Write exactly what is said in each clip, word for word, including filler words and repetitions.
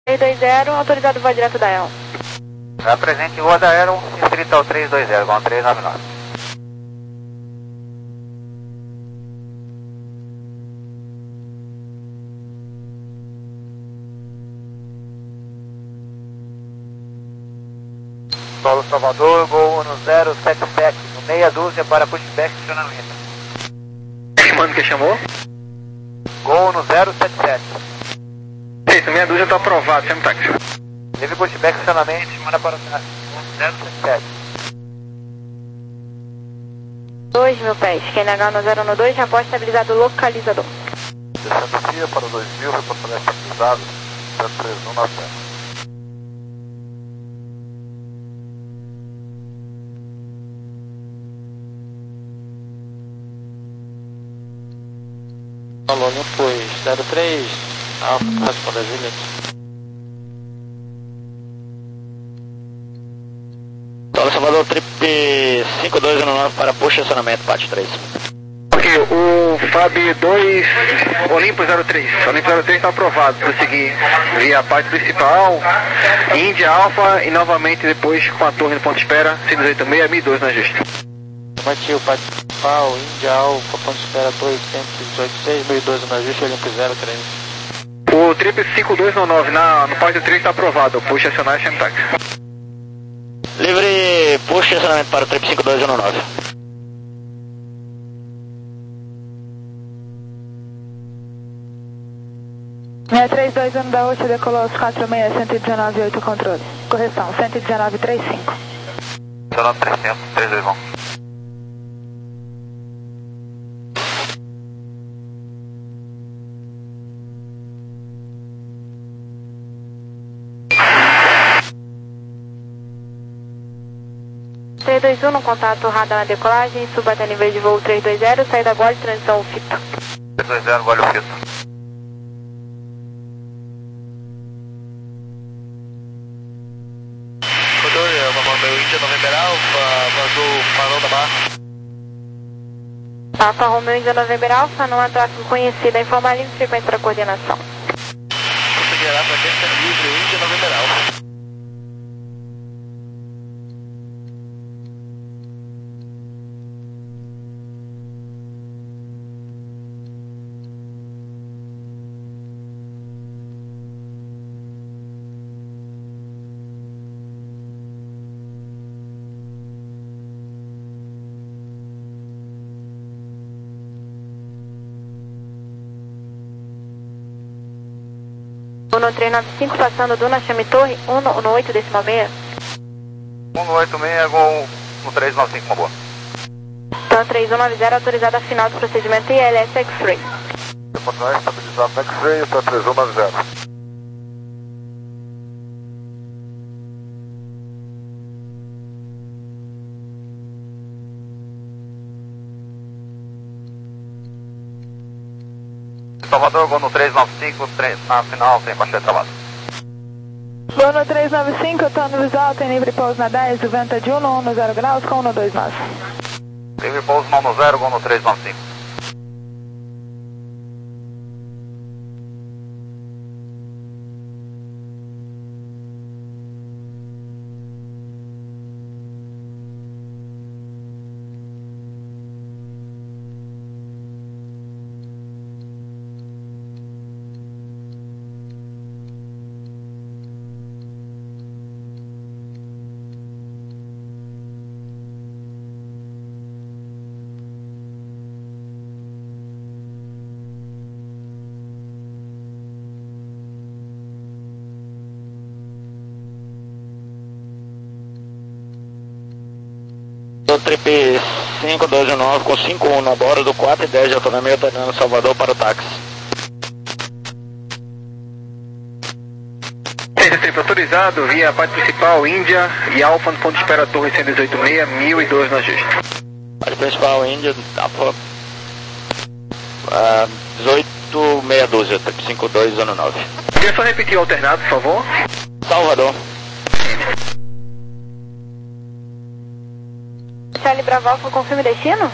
três dois zero, autorizado voar direto da E L. Apresente voa da Aero, inscrito ao três dois zero, com três nove nove. Solo Salvador, Gol no zero sete sete, no meia dúzia para pushback estacionamento. Mano, que chamou? Gol no zero sete sete. Isso, meia dúzia tá aprovado, chama o táxi. Teve pushback estacionamento, manda para o zero sete sete. dois mil pés, Q N H no zero um dois, após estabilizado localizador. Descendo Cia para dois mil, reportamento estabilizado, zero três um nove zero. Alô, Olympus zero três, Alfa, responde a Juliet. Solo Salvador, trip cinco dois um nove para push estacionamento, parte três. Ok, o Fab dois, Olympus zero três. Olympus zero três está aprovado para seguir via a parte principal, Índia Alfa e novamente depois com a torre no ponto de espera, cento e oitenta e seis, mil e dois na justa. Bati parte principal, Índia Alfa, ponto de espera torre cento e oitenta e seis, mil e dois na justa, Olympus zero três. O trip cinco dois um nove na, no parte três está aprovado, push acionar e chama táxi. Livre, push estacionamento para o trip cinco dois um nove. seis três dois um da Ocean decolou aos quatro seis, cento e dezenove, oito controle. Correção, cento e dezenove, trinta e cinco. cento e dezenove, trezentos, três dois um. três dois um no contato radar na decolagem, suba até nível de voo três dois zero, saída agora de transição F I T. três dois zero, gole o fito. Rodor, Romeo Índia November Alfa, vazou Marão da Barra. Papa Romeo Índia November Alfa, não há tráfego conhecido, a informar livre frequência para coordenação. Conseguirá para quem está livre, Índia November Alfa. Uno três nove cinco passando Duna Chame Torre, um no oito decimal seis. um no oito seis, Gol no três nove cinco, uma boa. Então três um nove zero, autorizada a final do procedimento I L S X-Ray. Reportar estabilizado no X-Ray, para três um nove zero. Salvador, Gol no três nove cinco, na final, sem baixo travado. Gol no três nove cinco, torno visual, tem livre pouso na dez, venta de um no um no zero graus com um no dois nove. Livre pouso um no zero, Gol no três nove cinco. O trip cinco dois um nove com cinco um na borda do quatro e dez de autonomia, tornando Salvador para o táxi. Esse trip autorizado via a parte principal, Índia e Alfa no ponto de espera torre cento e dezoito seis, mil e dois na justa. Parte principal, Índia, Alfa, uh, dezoito meia dúzia, trip cinco dois um nove. Podia só repetir o alternado, por favor? Salvador. Charlie Bravo Alfa, confirme destino?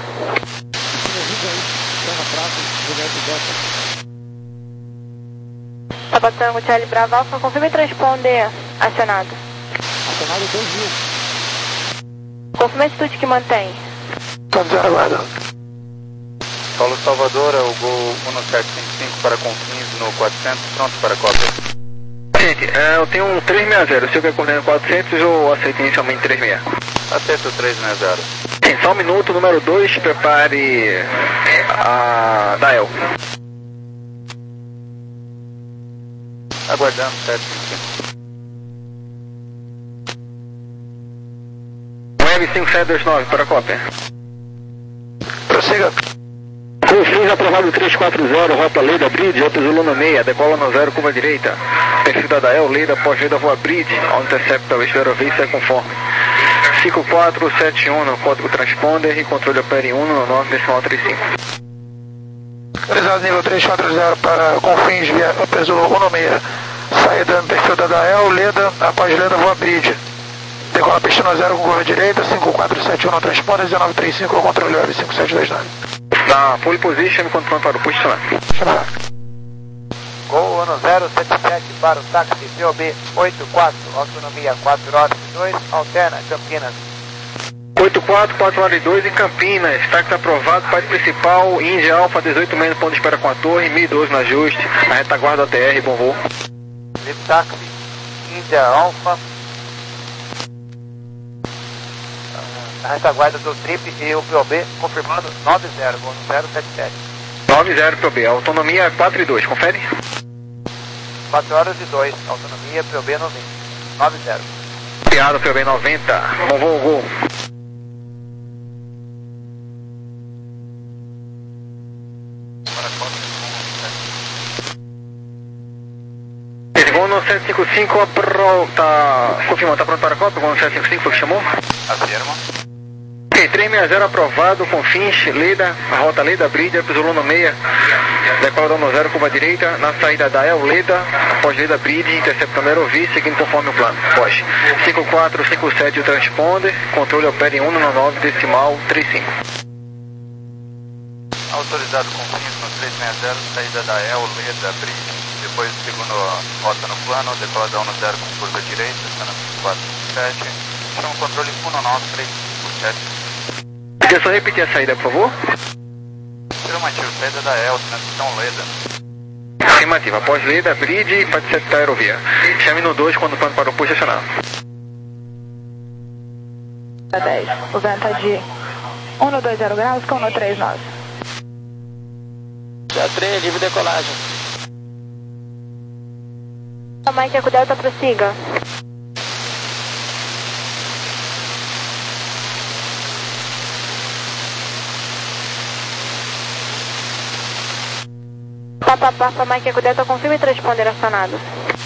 Papa Tango, Charlie Bravo Alpha, confirme transponder acionado. Acionado dois mil. Confirme a atitude que mantém. Estamos aguardando. Paulo Salvador, é o Gol um sete cinco cinco para Confins no quatrocentos, pronto para cópia. Gente, é, eu tenho um três seis zero, se eu quer coordenar quatrocentos ou aceito inicialmente três seis zero? Aceito o três seis zero. Sim, só um minuto, número dois, prepare a Dael. Aguardando sete cinco cinco. Web cinco sete dois nove para cópia. Prossiga. Confins aprovado três quatro zero, rota Leida Bridge, Alto Zulu meia, decola no zero, curva direita. Perfil da Dael, Leida, pós-Leida, voa Bridge, ao intercepta, espera ver se é conforme. cinco quatro sete um no código transponder e controle opere um no nove decimal trinta e cinco. Realizado nível três quatro zero para Confins, via Alto Zulu meia. Saída no perfil da Dael, Leda, após Leda, voa Bridge. Decola pista no zero com curva direita, cinco quatro sete um no transponder, dezenove trinta e cinco, controle web cinco sete dois nove. Na pole position, quando pronto para o posicionar. Gol ano zero sete sete para o táxi P O B oito quatro, autonomia quatro horas e dois, alterna Campinas. oito quatro, quatro horas e dois em Campinas, táxi aprovado, parte principal, Índia Alfa, dezoito menos, ponto de espera com a torre, mil e doze no ajuste, a retaguarda A T R, bom voo. Livre táxi, Índia Alfa, a retaguarda do Trip e o P O B confirmando nove zero, gol zero sete sete. nove zero P O B, autonomia quatro e dois, confere? quatro horas e dois, autonomia P O B noventa, nove zero. Piada P O B noventa, bom voo, gol. Gol no sete cinco cinco, pro, tá confirmado, tá pronto para a cópia? Gol no sete cinco cinco, foi o que chamou? Afirma. Ok, três seis zero aprovado, Confins, Leda, a rota Leda, Bridge, Zulu meia, decola dando zero, curva direita, na saída da El, Leda, após Leda, Bridge, interceptando Aerovi, seguindo conforme o plano, pós. cinco quatro cinco sete o transponder, controle opera em um no nove decimal trinta e cinco. Autorizado Confins no três seis zero, saída da El, Leda, Bridge, depois segundo rota no plano, decola da um zero com curva direita, está na cinco quatro cinco sete, chama o controle um nove três cinco sete. Podia só repetir a saída, por favor? Afirmativo, saída da El, transição Leda. Afirmativa, após Leda, Bridge, para interceptar a aerovia. Chame no dois quando o plano parou posicionar. dez, o vento é de um dois zero graus com um três nove. Já três, livre decolagem. Mike Eco Delta, prossiga. Papa Papa Mike Eco Delta, confirme transponder acionado.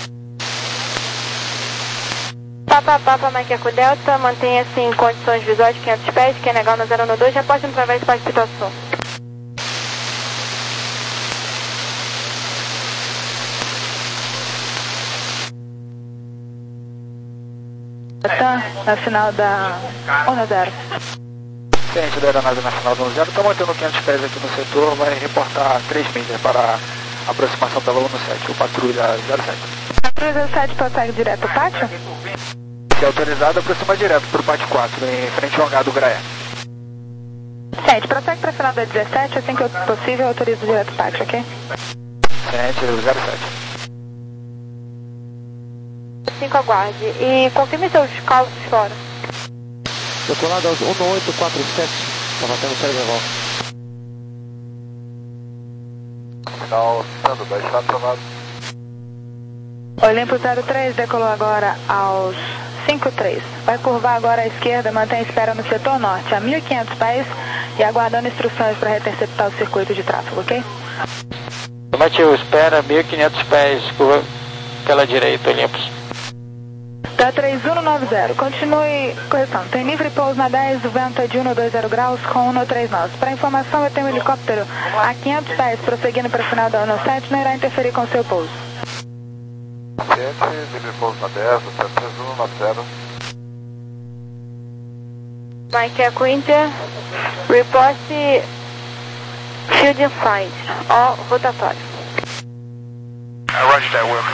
Papa Papa Mike Eco Delta, mantenha-se em condições visuais de quinhentos pés, que é legal no zero dois, já pode através do Parque Pituaçu. Tá, na final da um zero. Ciente da aeronave nacional do um zero, está mantendo quinhentos pés aqui no setor, vai reportar três milhas para a aproximação da volume sete, o patrulha zero sete. Patrulha zero sete prossegue direto ao pátio? Se autorizado, aproxima direto para o pátio quatro, em frente ao hangar do Graé. Ciente, prossegue para a final da dezessete, assim que possível, autorizo direto ao pátio, ok? Ciente, zero sete. cinco aguarde. E confirme seus cálculos fora. Decolado aos um oito quatro sete, estava tendo série volta. Final, Sando, baixar aprovado. Olimpo zero três, decolou agora aos cinco três. Vai curvar agora à esquerda, mantém espera no setor norte, a mil e quinhentos pés e aguardando instruções para reterceptar o circuito de tráfego, ok? Matheus, espera mil e quinhentos pés, curva pela direita, Olympus. Tá três um nove zero, continue, correção, tem livre pouso na dez, o vento é de um dois zero graus com um três nove. Para informação, eu tenho um helicóptero a quinhentos pés prosseguindo para o final da um sete, não irá interferir com o seu pouso. Ciente, livre pouso na dez, três um nove zero. Mike Eco Inter, report field inside, ó rotatório. Roger that, Wilco.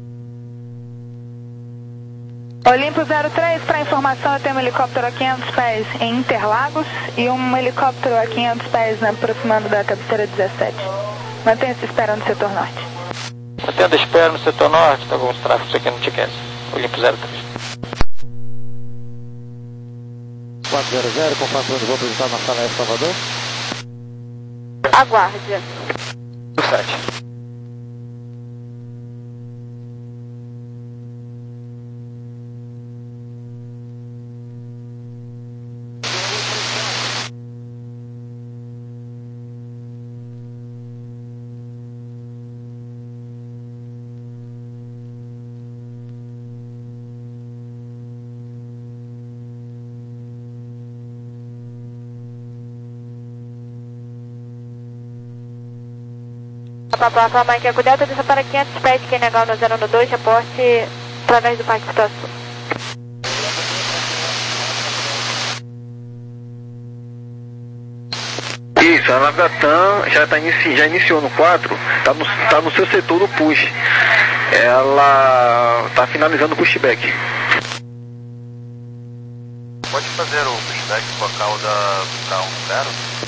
Olimpo zero três, para informação, eu tenho um helicóptero a quinhentos pés em Interlagos e um helicóptero a quinhentos pés né, aproximando da cabeceira dezessete. Mantenha-se esperando no setor norte. Mantendo espera no setor norte, tá com os tráficos aqui no T Q S. Olimpo zero três. quatro zero zero, conforme o voo apresentado na sala F Salvador. Aguarde. sete. Papa, Mike Eco Delta, desça para quinhentos pés, quem negar no zero dois, reporte através do Parque Sul. Isso, a nave da TAM já, tá inici, já iniciou no quatro, tá no, tá no seu setor do push. Ela tá finalizando o pushback. Pode fazer o pushback local da K um zero?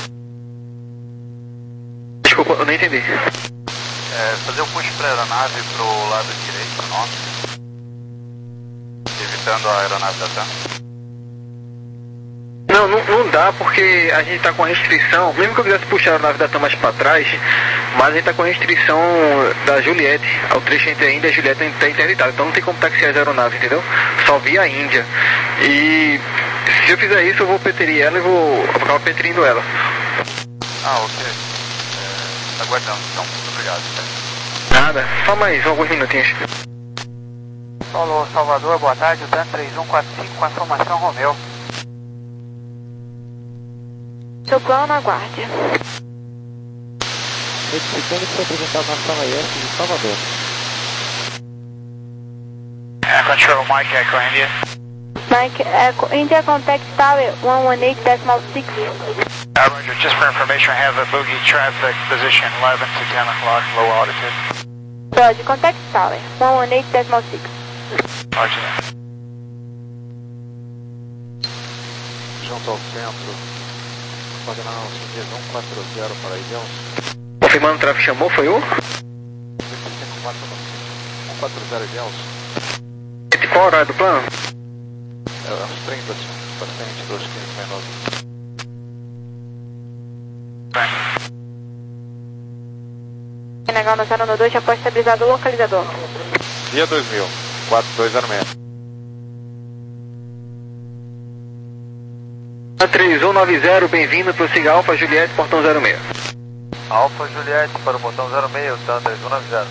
Desculpa, eu não entendi. É, fazer o push para a aeronave pro lado direito nosso, evitando a aeronave da TAM. Não, não, não dá porque a gente tá com a restrição, mesmo que eu quisesse puxar a aeronave da TAM mais para trás, mas a gente tá com a restrição da Juliette, ao trecho entre a Índia e a Juliette está interditado, então não tem como taxiar as aeronaves, entendeu? Só via a Índia. E se eu fizer isso eu vou peterir ela e vou, eu vou acabar peterindo ela. Ah, ok. É, aguardando então, muito obrigado. Nada, só mais alguns minutinhos. Paulo Salvador, boa tarde, o Dan três um quatro cinco com a formação Romeu. Seu plano na guarda. Retificando que foi apresentado na sala I S de Salvador. É, control Mike Echo India. Mike Echo India, contact Tower one one eight decimal six. Uh, Roger, just for information, I have a bogey traffic position eleven to ten o'clock, low altitude. Roger, contact Tower one one eight decimal six. Roger that. Junto ao centro, coordenando um quatro zero para Ilhéus. Confirmando o tráfego chamou, foi o? um quatro zero Ilhéus. E qual a horário do plano? É uns trinta, paciente dois quinze menor. Negal no zero dois, após estabilizado o localizador. Dia dois mil, quatro dois zero seis. três um nove zero, bem-vindo, prossiga Alfa Juliette, portão zero seis. Alfa Juliette para o portão zero seis, o Dan três um nove zero.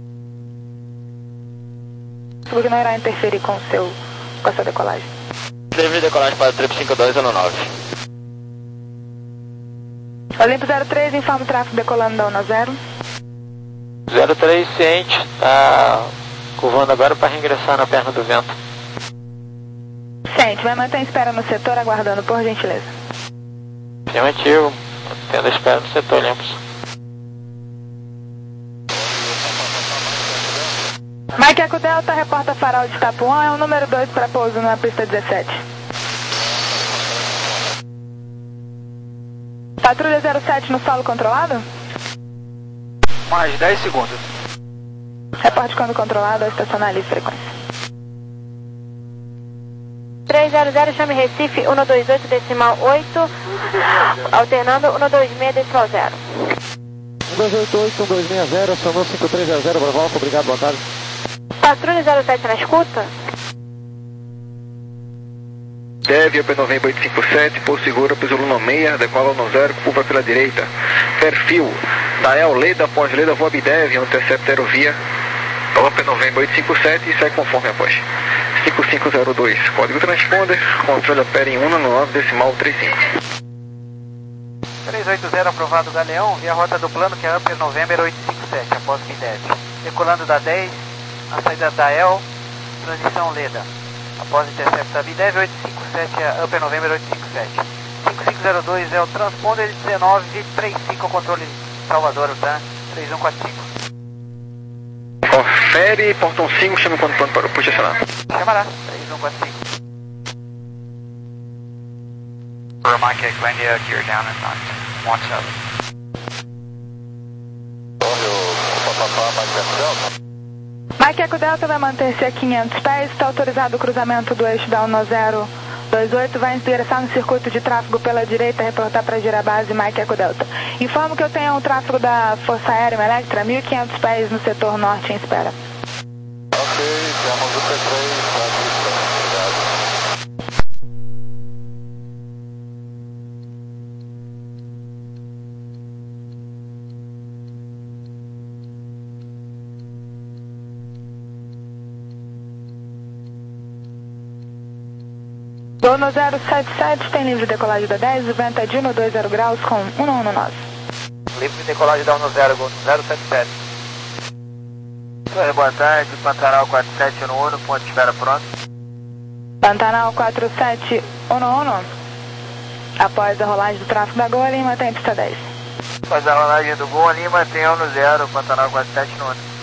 Porque não irá interferir com, o seu, com a sua decolagem. Devido decolagem para trip cinco dois zero nove. Olimpo zero três, informa o tráfego decolando da U N A zero. zero três ciente, tá curvando agora para reingressar na perna do vento. Ciente, vai manter a espera no setor, aguardando, por gentileza. Afirmativo, tendo a espera no setor, Olympus. Mike Eco Delta, reporta farol de Tapuã, é o número dois para pouso na pista dezessete. Patrulha zero sete no solo controlado? Mais dez segundos. Reporte quando controlado, ao estacionar livre frequência. três zero zero, chame Recife, um dois oito decimal oito, alternando um dois seis decimal zero. um dois oito oito, um dois seis zero, acionou cinco três zero zero, Bravo Alfa, obrigado, boa tarde. Patrulha zero sete na escuta? Deve, P November oito cinco sete, por segura, piso Luna seis, decola no zero, curva pela direita. Perfil, Dael, Leda, pós-Leda, voa Bidev, intercepta aerovia. P November oito cinco sete e segue conforme após. cinco cinco zero dois, código transponder, controle opera em um nove decimal trinta e cinco. três oito zero, aprovado Galeão, via rota do plano que é Upper November oito cinco sete, após Bidev. Decolando da dez, a saída da El, transição Leda. Após interceptar Bidev oito cinco sete, a Upper November oito cinco sete. cinco cinco zero dois é o transponder dezenove trinta e cinco, controle Salvador, o Dan três um quatro cinco. Confere, portão cinco, chama o comando plano para o push acionar. Chamará, três um quatro cinco. For Mike Echo India, gear down and nine one seven. Mike Echo Delta vai manter-se a quinhentos pés, está autorizado o cruzamento do eixo da um zero dois oito, vai ingressar no circuito de tráfego pela direita, reportar para a girabase Mike Echo Delta. Informo que eu tenho um tráfego da Força Aérea Electra, mil e quinhentos pés no setor norte em espera. Ok, temos o P três, obrigado. Dono zero sete sete, tem livre decolagem da dez, o vento é de um dois zero graus com um um nove. Livre decolagem da um zero, zero sete sete. Boa tarde, Pantanal quatro sete um um, ponto de espera pronto. Pantanal quatro sete um um, após a rolagem do tráfego da Gol, Lima tem pista dez. Após a rolagem do Gol, Lima tem um zero, Pantanal quatro sete um um.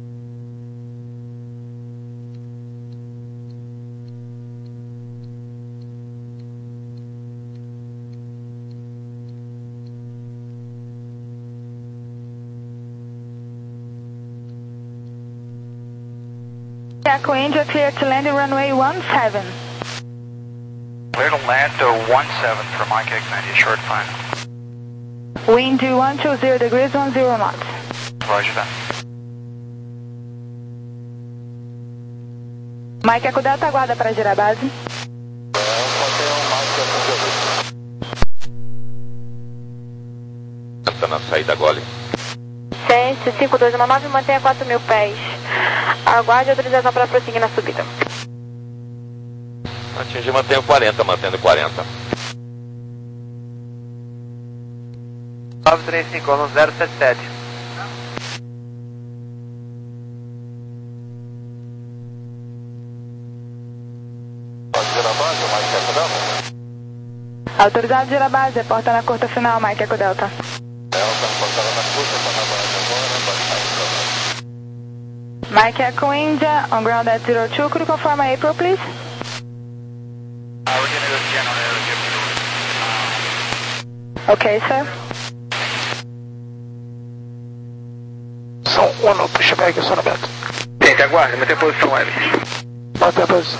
Echo India, clear to land in runway one seven. Clear to land to one seven for Mike Echo India, short final. Wind one two zero degrees, one zero knots. Roger that. Mike Echo Delta, aguarda para girar a base. Está na saída Gole. Sense cinco dois um nove, mantenha quatro mil pés. Aguarde a autorização para prosseguir na subida. Atingir, mantenho quarenta, mantendo quarenta. nove três cinco um zero sete sete. Pode virar a base, Mike Echo Delta? Autorizado girar a base, reporta na curta final, Mike Echo Delta. Delta, portada na curta, está na base agora, bate mais para Mike Echo India, on ground at zero two, could you confirm my April, please? Uh, we're going to go to general area, Okay, sir. São um, pushback, acionamento. Gente, aguarde, manter a posição L. Mantém a posição.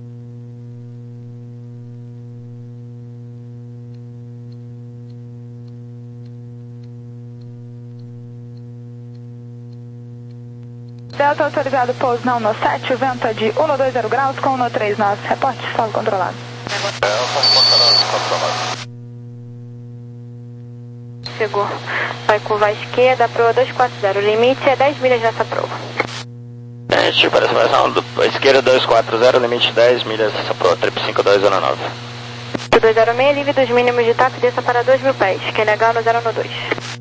Delta autorizado pouso não no sete, o vento é de um dois zero graus com um três nove. Reporte solo controlado. Chegou. Vai curva à esquerda, proa dois quatro zero. O limite é dez milhas nessa proa. Gente, para essa do esquerda dois quatro zero, limite dez milhas nessa proa, trip cinco dois zero nove. dois zero seis, livre dos mínimos de taco, desça para dois mil pés, que é legal no zero um dois.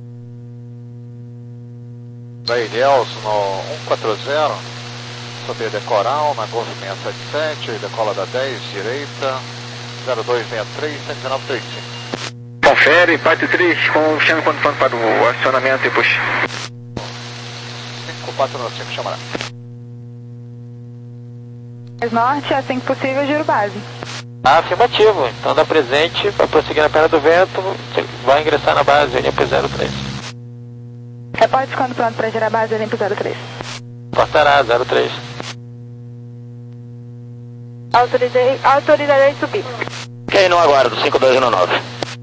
Daí, Nelson, no um quatro zero, subir decoral, na Golf seis sete sete, decola da dez, direita, zero dois seis três, cento e dezenove trinta e cinco. Confere, parte três, com chame quando for para o acionamento e push. cinco quatro nove cinco, chamará. Norte, assim que possível, giro base. Afirmativo, então dá presente, vai prosseguir na perna do vento, você vai ingressar na base N P zero três. Reporte quando pronto para girar a base Olimpo zero três. Portará zero três. Autorizei, autorizarei subir. Ok, não aguardo, cinco dois um nove.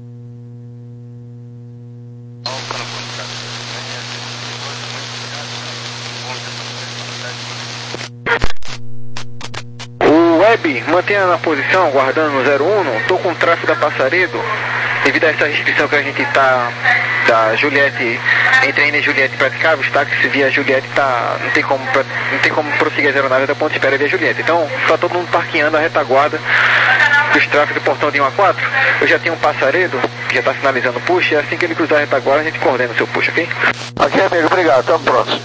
O Web, mantenha na posição, guardando no zero um, estou com o tráfego da Passaredo, devido a essa restrição que a gente está da Juliette, entre a N e Juliette praticável, os táxis via Juliette tá, não tem como, não tem como prosseguir as aeronaves da ponte de espera via Juliette. Então, está todo mundo parqueando a retaguarda dos tráfegos do portão de um a quatro. Eu já tenho um Passaredo, que já está finalizando o push, e assim que ele cruzar a retaguarda, a gente coordena o seu push, ok? Ok, amigo, obrigado, estamos prontos.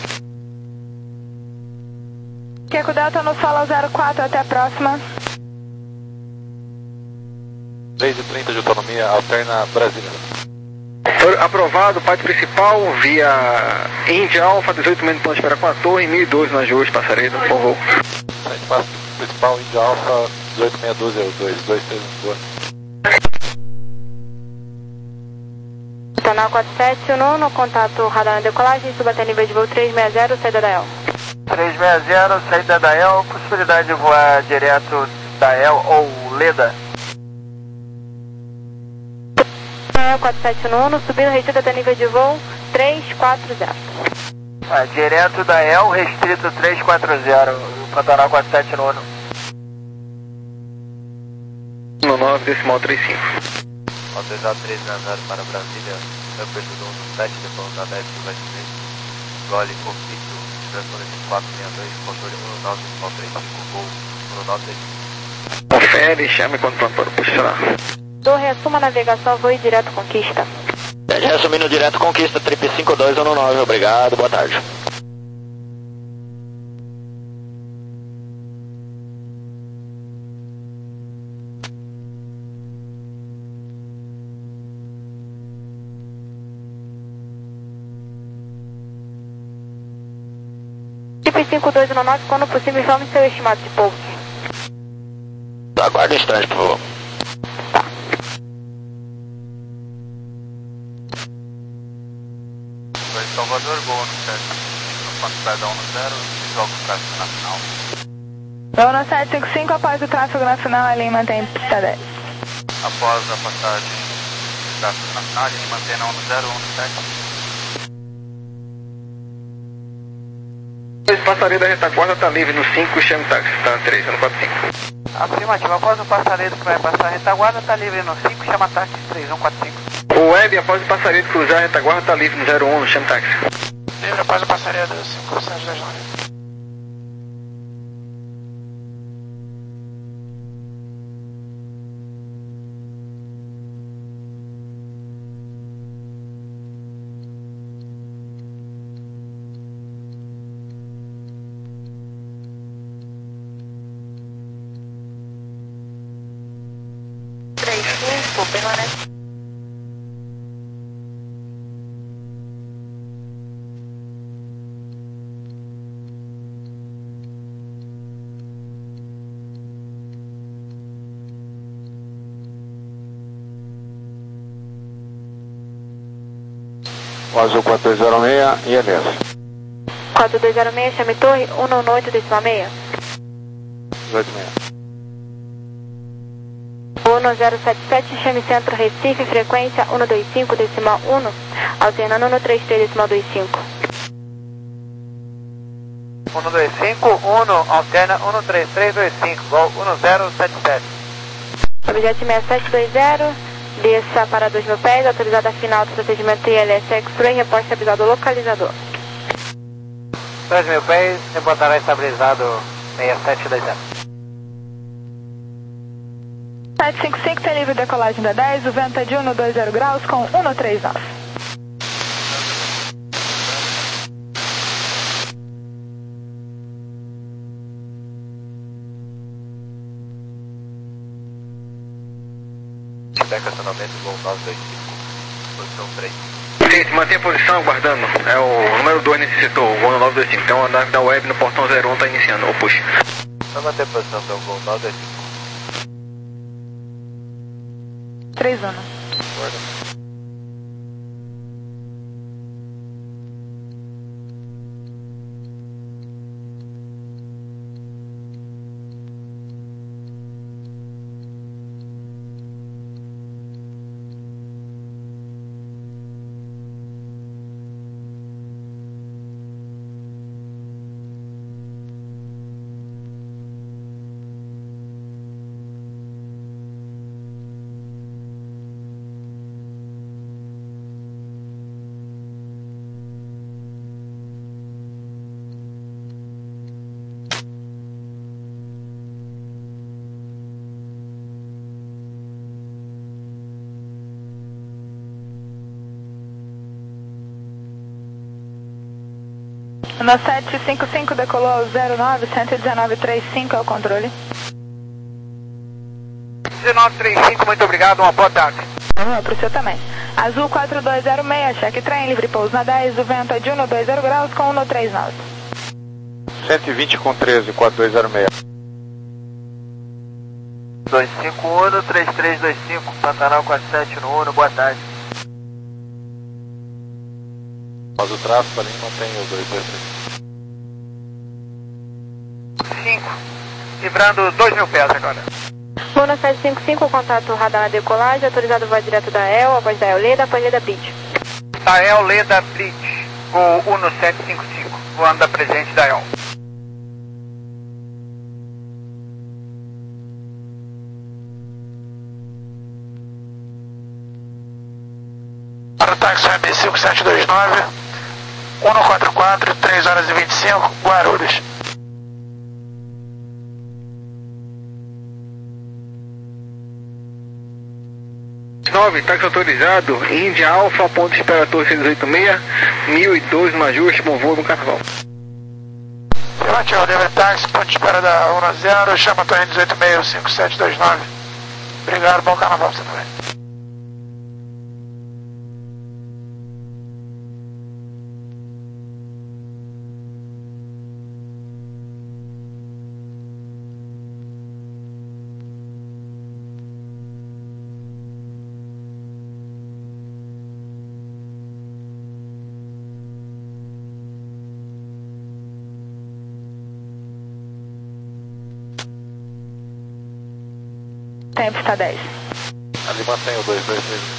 Echo Delta no solo zero quatro, até a próxima. três e trinta de autonomia, alterna Brasília. Aprovado, parte principal, via Índia Alfa, dezoito menos plano de espera com a torre, mil e doze na Júlio, Passaredo, por favor. Parte principal, Índia Alfa, dezoito seis um dois, dois dois três um dois. Canal quatro sete, nono, contato radar na decolagem, suba até nível de voo três seis zero, saída da E L. três seis zero, saída da E L, possibilidade de voar direto da E L ou Leda. quatro sete nono, subindo restrito até nível de voo três quatro zero. Ah, direto da E L, restrito três quatro zero, Pantanal quatro sete nono. No nove, decimal trinta e cinco. Autorizado três zero zero para Brasília, Upper do um sete, depois da dez, do vinte Gole, conflito, direção de quatro seis dois, controle um nove três cinco, voo um nove três cinco. Confere, chame quando pronto para posicionar. Torre, assuma a navegação, voo direto Conquista. Reassumindo direto Conquista, trip cinco dois um nove, obrigado, boa tarde. Trip cinco dois um nove, quando possível, informe seu estimado de pouso. Aguarde um instante, por favor. Salvador, gol no sete, no ponto perdão no zero, jogo o tráfego na final. Gol no sete cinco cinco, após o tráfego na final, a linha mantém pista dez. Após a passagem do tráfego na final, a linha mantém na um zero um sete. Passaredo da retaguarda está livre no cinco, chame táxi, está no três, no quatro cinco. Afirmativo, após o passaredo que vai passar a retaguarda, está livre no cinco, chama táxi três um quatro cinco. O Web, após o passaredo cruzar a retaguarda, está livre no zero um, chame táxi. Livre após o passaredo, cinco sete dois nove. três cinco, permanece. Azul quatro dois zero seis, I L S. quatro dois zero seis, chame torre, um nono oito, decimal seis. dezoito seis. um zero sete sete, chame centro Recife, frequência um dois cinco, decimal um, alternando um três três, decimal dois cinco. um dois cinco, um, alterna um três três dois cinco, gol um zero sete sete. Objeto seis sete dois zero, desça para dois mil pés, autorizada final do procedimento I L S X-Ray, reposta avisado localizador. dois mil pés, reportará estabilizado seis sete dois zero. sete cinco cinco, tem livre decolagem da dez, o vento é de um dois zero graus com um três nove. Deca estacionamento, gol nove dois cinco, posição três. Sim, mantém a posição, aguardando. É o número dois nesse setor, o gol nove dois cinco. Então a nave da Web no portão zero um está iniciando, ou push. Vai manter a posição, então, gol nove dois cinco. três um. Guarda. No sete cinco cinco, decolou zero nove, cento e dezenove trinta e cinco, é o controle. dezenove trinta e cinco, muito obrigado, uma boa tarde. Ah, para o senhor também. Azul quatro dois zero seis, cheque trem, livre pouso na dez, o vento é de um dois zero graus com um três nove. cento e vinte com treze, quatro dois zero seis. dois cinco um, três três dois cinco, Pantanal quatro sete no Uno, boa tarde. Faz o tráfego ali, mantém o dois dois três. cinco, livrando dois mil pés agora. Uno sete cinco cinco, contato radar na decolagem, autorizado voar direto da E L, após da E L Leda, após Leda Bridge. Da E L Leda Bridge, o Uno sete cinco cinco, voando da presente da E L. Para o táxi M cinco sete dois nove, um quatro quatro, três horas e vinte e cinco, Guarulhos. nove, táxi autorizado, Índia Alfa, ponto de espera Torre seiscentos e oitenta e seis, mil e dois no ajuste, bom voo no Carnaval. Afirmativo, livre táxi, ponto de espera da um zero, chama a Torre dezoito seis cinco sete dois nove. Obrigado, bom Carnaval pra você também. Tempo está dez. Ali mantém o dois dois três.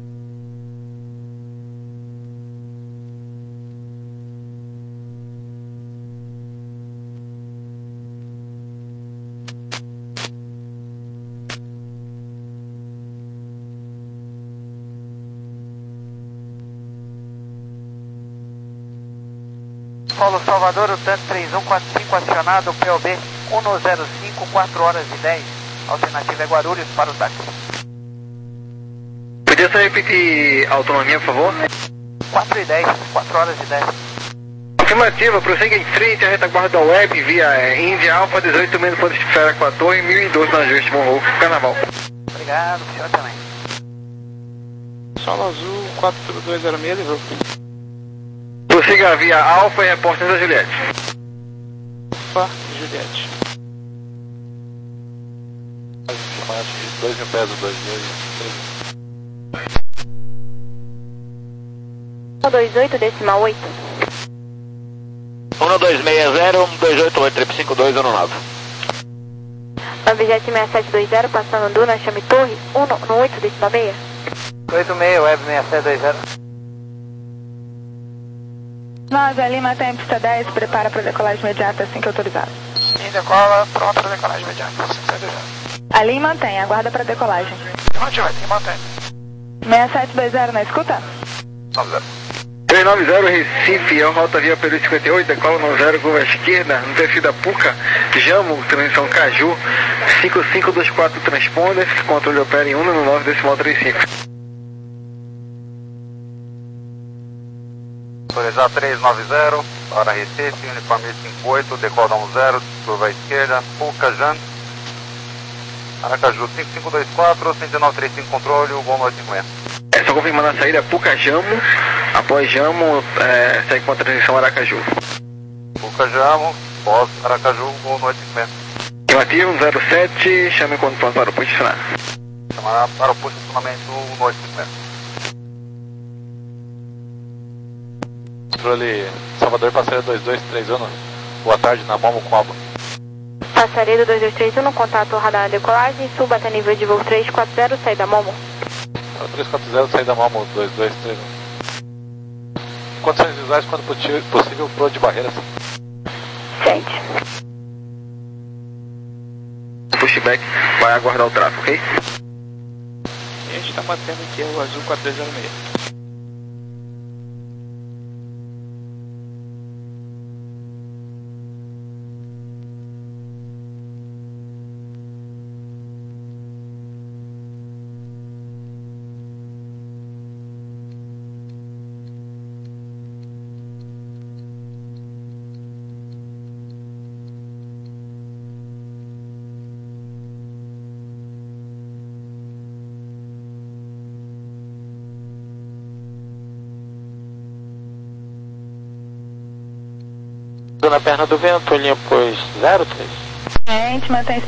Paulo Salvador, o T A N três um quatro cinco acionado, P O B um zero cinco, quatro horas e dez. Alternativa é Guarulhos para o táxi. Podia só repetir a autonomia, por favor? quatro e dez, quatro horas e dez. Afirmativa, prossegue em frente à retaguarda da web via é, Índia Alfa dezoito menos ponto de espera com a torre, mil e doze no ajuste, bom voo, Carnaval. Obrigado, senhor também. Solo Azul quatro dois zero seis, livrou. Prossiga via Alfa e reporte da Juliette. Alfa e Juliette. De dois mil pés, dois dois um dois oito, decimal oito. um dois seis zero, um dois oito oito, três cinco dois zero nove. Objet seis sete dois zero, passando Duna, chame Torre, um no oito, decimal seis. oito seis, Web seis sete dois zero. nove, Lima, tempo está dez, prepara para decolagem imediata assim que autorizado. Em decola, pronto para decolagem imediata, cinco sete dois zero. Ali mantém, aguarda para decolagem. Afirmativo, tem que manter. seis sete dois zero, na escuta? trezentos e noventa, Recife, é rota via Peru cinquenta e oito, decola no zero, curva esquerda, no perfil da Puca, Jamo, transmissão Caju, cinco cinco dois quatro transponder, controle opera em um no nove, decimal trinta e cinco. Autorizado trezentos e noventa, para Recife, uniforme cinquenta e oito, decola um zero, curva esquerda, Puca, Jam, Aracaju cinco cinco dois quatro, cento e nove trinta e cinco, controle, boa noite, manhã. É só confirmando a saída, Puca, Jamo, após Jamo, é, segue com a transição Aracaju. Puca, Jamo, pós Aracaju, boa noite, manhã. Relativo zero sete, chame quando pronto para o posicionar. Chamará para o posicionamento, boa noite, manhã. Controle Salvador, passageiro dois dois três um, boa tarde, na Momo Coba. Passaredo dois dois três um, contato radar na decolagem, suba até nível de voo três quatro zero, saída Momo. três quatro zero, saída Momo, dois dois três um. Condições visuais, quando possível, pro de barreiras. Sente. Pushback, vai aguardar o tráfego, ok? E a gente está mantendo aqui o Azul quatro dois zero seis. na perna do vento, Olympus zero três. A gente mantém